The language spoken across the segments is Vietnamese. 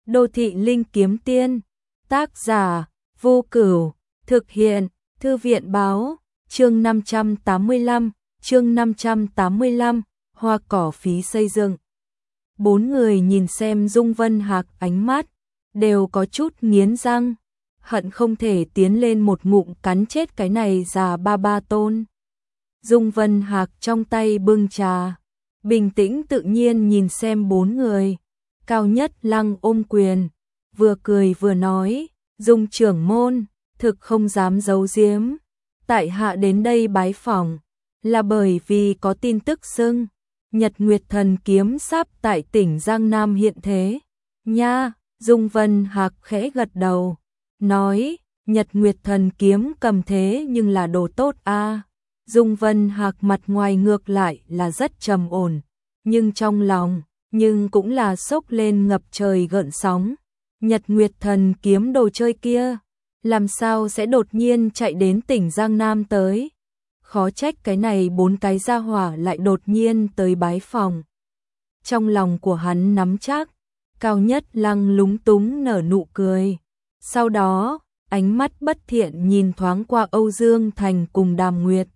Đô thị linh kiếm tiên, tác giả, Vô Cửu, thực hiện, Thư viện báo, chương 585, hoa cỏ phí xây dựng. Bốn người nhìn xem Dung Vân Hạc ánh mắt, đều có chút nghiến răng, hận không thể tiến lên một ngụm cắn chết cái này già ba tôn. Dung Vân Hạc trong tay bưng trà, bình tĩnh tự nhiên nhìn xem bốn người. Cao Nhất Lăng ôm quyền, vừa cười vừa nói, Dung trưởng môn, thực không dám giấu giếm. Tại hạ đến đây bái phỏng, là bởi vì có tin tức xưng, Nhật Nguyệt Thần Kiếm sắp tại tỉnh Giang Nam hiện thế. Nha, Dung Vân Hạc khẽ gật đầu, nói, Nhật Nguyệt Thần Kiếm cầm thế nhưng là đồ tốt a. Dung Vân Hạc mặt ngoài ngược lại là rất trầm ổn, nhưng trong lòng, nhưng cũng là sốc lên ngập trời gợn sóng. Nhật Nguyệt Thần Kiếm đồ chơi kia, làm sao sẽ đột nhiên chạy đến tỉnh Giang Nam tới? Khó trách cái này bốn cái gia hỏa lại đột nhiên tới bái phòng. Trong lòng của hắn nắm chắc, Cao Nhất Lăng lúng túng nở nụ cười. Sau đó, ánh mắt bất thiện nhìn thoáng qua Âu Dương Thành cùng Đàm Nguyệt.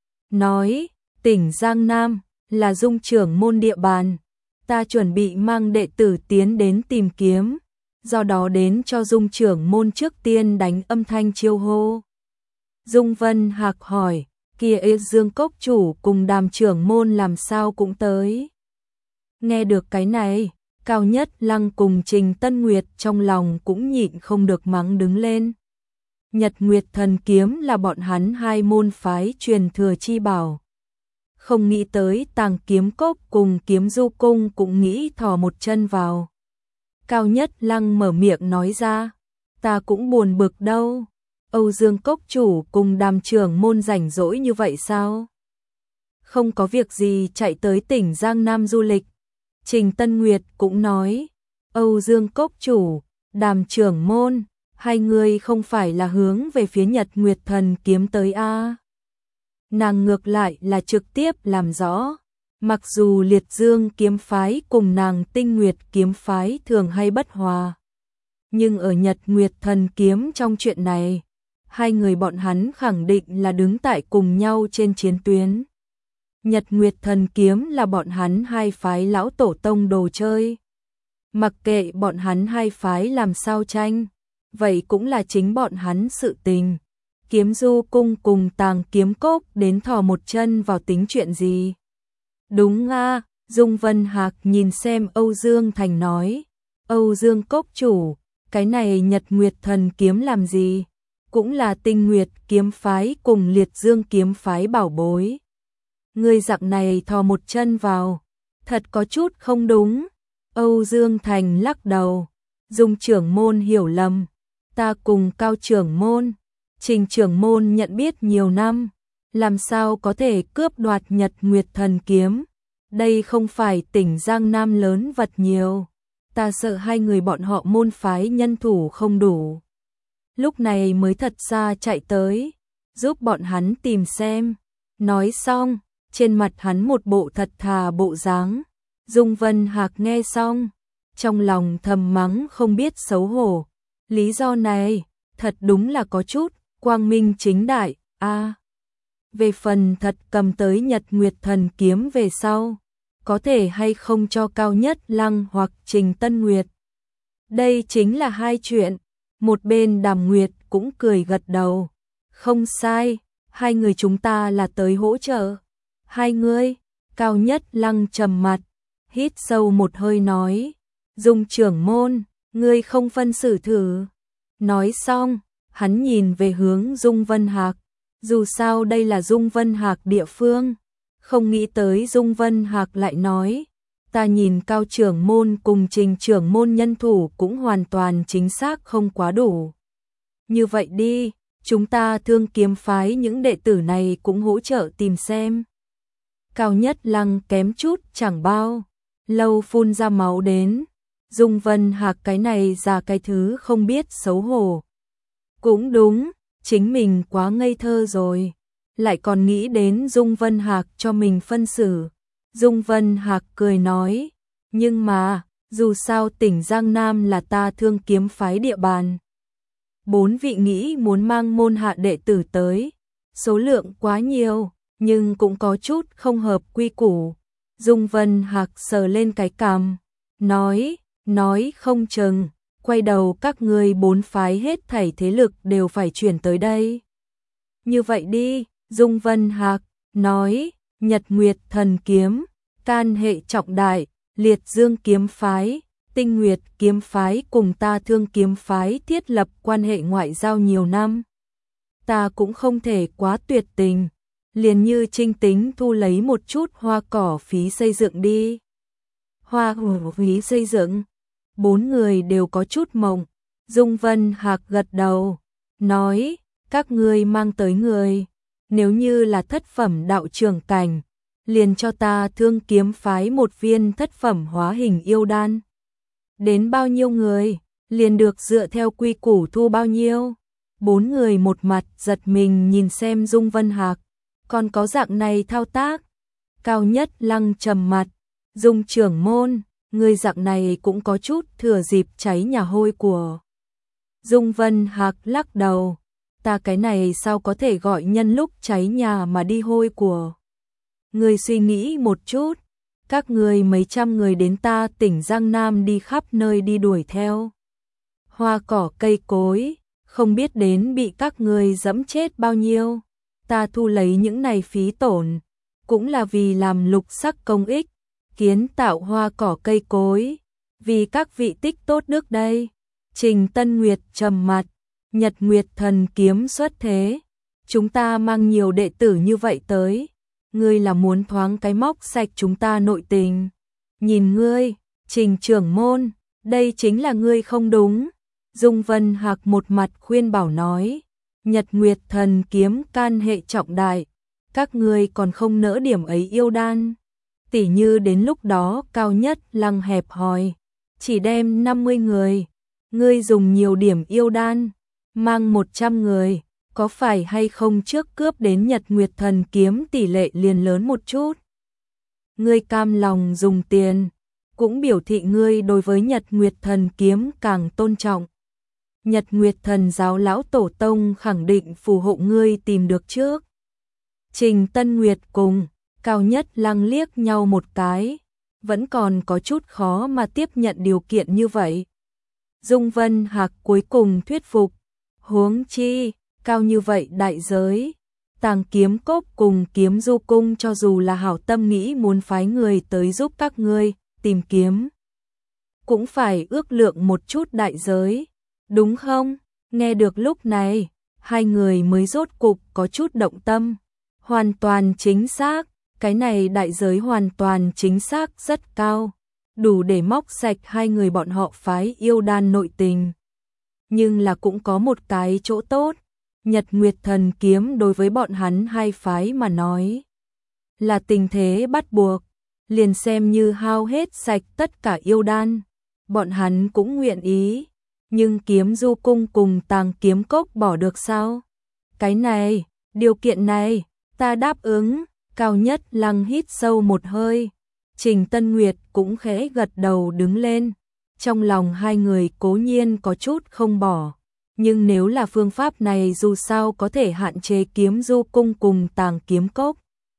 Nói, tỉnh Giang Nam là Dung trưởng môn địa bàn. Ta chuẩn bị mang đệ tử tiến đến tìm kiếm, do đó đến cho Dung trưởng môn trước tiên đánh âm thanh chiêu hô. Dung Vân Hạc hỏi, kia Dương cốc chủ cùng Đàm trưởng môn làm sao cũng tới. Nghe được cái này, Cao Nhất Lăng cùng Trình Tân Nguyệt trong lòng cũng nhịn không được mắng đứng lên. Nhật Nguyệt Thần Kiếm là bọn hắn hai môn phái truyền thừa chi bảo. Không nghĩ tới Tàng Kiếm Cốc cùng Kiếm Du Cung cũng nghĩ thò một chân vào. Cao Nhất Lăng mở miệng nói ra, ta cũng buồn bực đâu. Âu Dương Cốc chủ cùng Đàm trưởng môn rảnh rỗi như vậy sao? Không có việc gì chạy tới tỉnh Giang Nam du lịch. Trình Tân Nguyệt cũng nói, Âu Dương Cốc chủ, Đàm trưởng môn, hai người không phải là hướng về phía Nhật Nguyệt Thần Kiếm tới a? Nàng ngược lại là trực tiếp làm rõ, mặc dù Liệt Dương kiếm phái cùng nàng Tinh Nguyệt kiếm phái thường hay bất hòa, nhưng ở Nhật Nguyệt Thần Kiếm trong chuyện này, hai người bọn hắn khẳng định là đứng tại cùng nhau trên chiến tuyến. Nhật Nguyệt Thần Kiếm là bọn hắn hai phái lão tổ tông đồ chơi. Mặc kệ bọn hắn hai phái làm sao tranh, vậy cũng là chính bọn hắn sự tình. Kiếm Du Cung cùng Tàng Kiếm Cốc đến thò một chân vào tính chuyện gì? Đúng a, Dung Vân Hạc nhìn xem Âu Dương Thành nói, Âu Dương Cốc chủ, cái này Nhật Nguyệt Thần Kiếm làm gì? Cũng là Tinh Nguyệt kiếm phái cùng Liệt Dương kiếm phái bảo bối. Người dạng này thò một chân vào, thật có chút không đúng. Âu Dương Thành lắc đầu, Dung trưởng môn hiểu lầm, ta cùng Cao trưởng môn, Trình trưởng môn nhận biết nhiều năm, làm sao có thể cướp đoạt Nhật Nguyệt Thần Kiếm? Đây không phải tỉnh Giang Nam lớn vật nhiều, ta sợ hai người bọn họ môn phái nhân thủ không đủ. Lúc này mới thật ra chạy tới, giúp bọn hắn tìm xem. Nói xong, trên mặt hắn một bộ thật thà bộ dáng. Dung Vân Hạc nghe xong, trong lòng thầm mắng không biết xấu hổ. Lý do này, thật đúng là có chút quang minh chính đại, a. Về phần thật cầm tới Nhật Nguyệt Thần Kiếm về sau, có thể hay không cho Cao Nhất Lăng hoặc Trình Tân Nguyệt. Đây chính là hai chuyện. Một bên Đàm Nguyệt cũng cười gật đầu. Không sai, hai người chúng ta là tới hỗ trợ. Hai người, Cao Nhất Lăng trầm mặt, hít sâu một hơi nói, Dung trưởng môn, ngươi không phân xử thử. Nói xong, hắn nhìn về hướng Dung Vân Hạc, dù sao đây là Dung Vân Hạc địa phương. Không nghĩ tới Dung Vân Hạc lại nói, ta nhìn Cao trưởng môn cùng Trình trưởng môn nhân thủ cũng hoàn toàn chính xác không quá đủ. Như vậy đi, chúng ta Thương kiếm phái những đệ tử này cũng hỗ trợ tìm xem. Cao Nhất Lăng kém chút chẳng bao lâu phun ra máu đến. Dung Vân Hạc cái này ra cái thứ không biết xấu hổ. Cũng đúng, chính mình quá ngây thơ rồi, lại còn nghĩ đến Dung Vân Hạc cho mình phân xử. Dung Vân Hạc cười nói, nhưng mà, Dù sao tỉnh Giang Nam là ta Thương Kiếm phái địa bàn. 4 vị nghĩ muốn mang môn hạ đệ tử tới, số lượng quá nhiều, nhưng cũng có chút không hợp quy củ. Dung Vân Hạc sờ lên cái cằm, nói không chừng, quay đầu các ngươi 4 phái hết thảy thế lực đều phải chuyển tới đây. Như vậy đi, Dung Vân Hạc nói, Nhật Nguyệt Thần Kiếm, can hệ trọng đại, Liệt Dương Kiếm phái, Tinh Nguyệt Kiếm phái cùng ta Thương Kiếm phái thiết lập quan hệ ngoại giao nhiều năm. Ta cũng không thể quá tuyệt tình, liền như Trinh tính thu lấy một chút hoa cỏ phí xây dựng đi. Hoa phí xây dựng, 4 người đều có chút mộng. Dung Vân Hạc gật đầu, nói, các ngươi mang tới người, nếu như là thất phẩm đạo trưởng cảnh, liền cho ta Thương Kiếm phái một viên thất phẩm hóa hình yêu đan. Đến bao nhiêu người, liền được dựa theo quy củ thu bao nhiêu. 4 người một mặt giật mình nhìn xem Dung Vân Hạc, còn có dạng này thao tác. Cao Nhất Lăng trầm mặt, Dung trưởng môn, người dạng này cũng có chút thừa dịp cháy nhà hôi của. Dung Vân Hạc lắc đầu, ta cái này sao có thể gọi nhân lúc cháy nhà mà đi hôi của. Người suy nghĩ một chút, các người mấy trăm người đến ta tỉnh Giang Nam đi khắp nơi đi đuổi theo. Hoa cỏ cây cối, không biết đến bị các người dẫm chết bao nhiêu. Ta thu lấy những này phí tổn, cũng là vì làm lục sắc công ích, kiến tạo hoa cỏ cây cối, vì các vị tích tốt đức đây. Trình Tân Nguyệt trầm mặt, Nhật Nguyệt Thần Kiếm xuất thế, chúng ta mang nhiều đệ tử như vậy tới, ngươi là muốn thoáng cái móc sạch chúng ta nội tình. Nhìn ngươi, Trình trưởng môn, đây chính là ngươi không đúng. Dung Vân Hạc một mặt khuyên bảo nói, Nhật Nguyệt Thần Kiếm can hệ trọng đại, các ngươi còn không nỡ điểm ấy yêu đan. Tỉ như đến lúc đó Cao Nhất Lăng hẹp hòi, chỉ đem 50 người, ngươi dùng nhiều điểm yêu đan, mang 100 người, có phải hay không trước cướp đến Nhật Nguyệt Thần Kiếm tỷ lệ liền lớn một chút. Ngươi cam lòng dùng tiền, cũng biểu thị ngươi đối với Nhật Nguyệt Thần Kiếm càng tôn trọng. Nhật Nguyệt Thần giáo lão tổ tông khẳng định phù hộ ngươi tìm được trước. Trình Tân Nguyệt cùng Cao Nhất Lăng liếc nhau một cái, vẫn còn có chút khó mà tiếp nhận điều kiện như vậy. Dung Vân Hạc cuối cùng thuyết phục, huống chi, cao như vậy đại giới, Tàng Kiếm Cốc cùng Kiếm Du Cung cho dù là hảo tâm nghĩ muốn phái người tới giúp các ngươi tìm kiếm, cũng phải ước lượng một chút đại giới, đúng không? Nghe được lúc này, hai người mới rốt cục có chút động tâm. Hoàn toàn chính xác, cái này đại giới hoàn toàn chính xác rất cao, đủ để móc sạch hai người bọn họ phái yêu đan nội tình. Nhưng là cũng có một cái chỗ tốt, Nhật Nguyệt Thần Kiếm đối với bọn hắn hai phái mà nói là tình thế bắt buộc, liền xem như hao hết sạch tất cả yêu đan, bọn hắn cũng nguyện ý. Nhưng Kiếm Du Cung cùng Tàng Kiếm Cốc bỏ được sao? Cái này, điều kiện này, ta đáp ứng. Cao Nhất Lăng hít sâu một hơi, Trình Tân Nguyệt cũng khẽ gật đầu đứng lên. Trong lòng hai người cố nhiên có chút không bỏ, nhưng nếu là phương pháp này dù sao có thể hạn chế Kiếm Du Cung cùng Tàng Kiếm Cốc.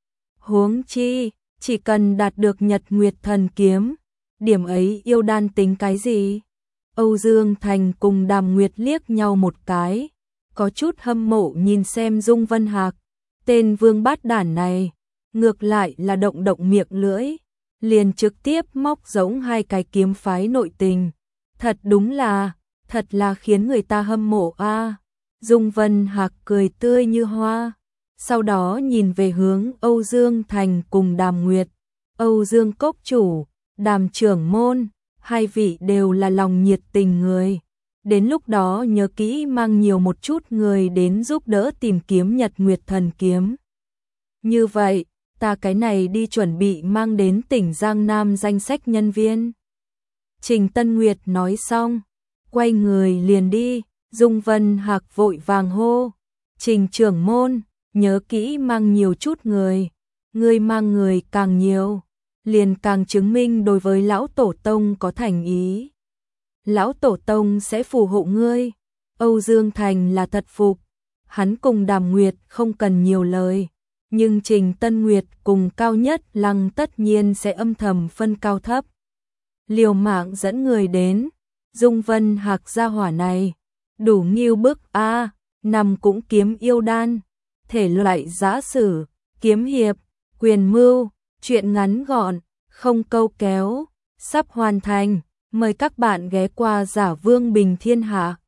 Huống chi, chỉ cần đạt được Nhật Nguyệt Thần Kiếm, điểm ấy yêu đan tính cái gì? Âu Dương Thành cùng Đàm Nguyệt liếc nhau một cái, có chút hâm mộ nhìn xem Dung Vân Hạc, tên vương bát đản này, ngược lại là động động miệng lưỡi, liền trực tiếp móc giống hai cái kiếm phái nội tình. Thật đúng là, thật là khiến người ta hâm mộ a. Dung Vân Hạc cười tươi như hoa, sau đó nhìn về hướng Âu Dương Thành cùng Đàm Nguyệt. Âu Dương Cốc chủ, Đàm trưởng môn, hai vị đều là lòng nhiệt tình người. Đến lúc đó nhớ kỹ mang nhiều một chút người đến giúp đỡ tìm kiếm Nhật Nguyệt Thần Kiếm. Như vậy, ta cái này đi chuẩn bị mang đến tỉnh Giang Nam danh sách nhân viên. Trình Tân Nguyệt nói xong, quay người liền đi. Dung Vân Hạc vội vàng hô, Trình trưởng môn, nhớ kỹ mang nhiều chút người, ngươi mang người càng nhiều, liền càng chứng minh đối với lão tổ tông có thành ý. Lão tổ tông sẽ phù hộ ngươi. Âu Dương Thành là thật phục, hắn cùng Đàm Nguyệt không cần nhiều lời, nhưng Trình Tân Nguyệt cùng Cao Nhất Lăng tất nhiên sẽ âm thầm phân cao thấp. Liều mạng dẫn người đến, Dung Vân Hạc gia hỏa này, đủ nghiêu bức a, nằm cũng kiếm yêu đan, thể loại giã sử, kiếm hiệp, quyền mưu, chuyện ngắn gọn, không câu kéo, sắp hoàn thành, mời các bạn ghé qua Giả Vương Bình Thiên Hạ.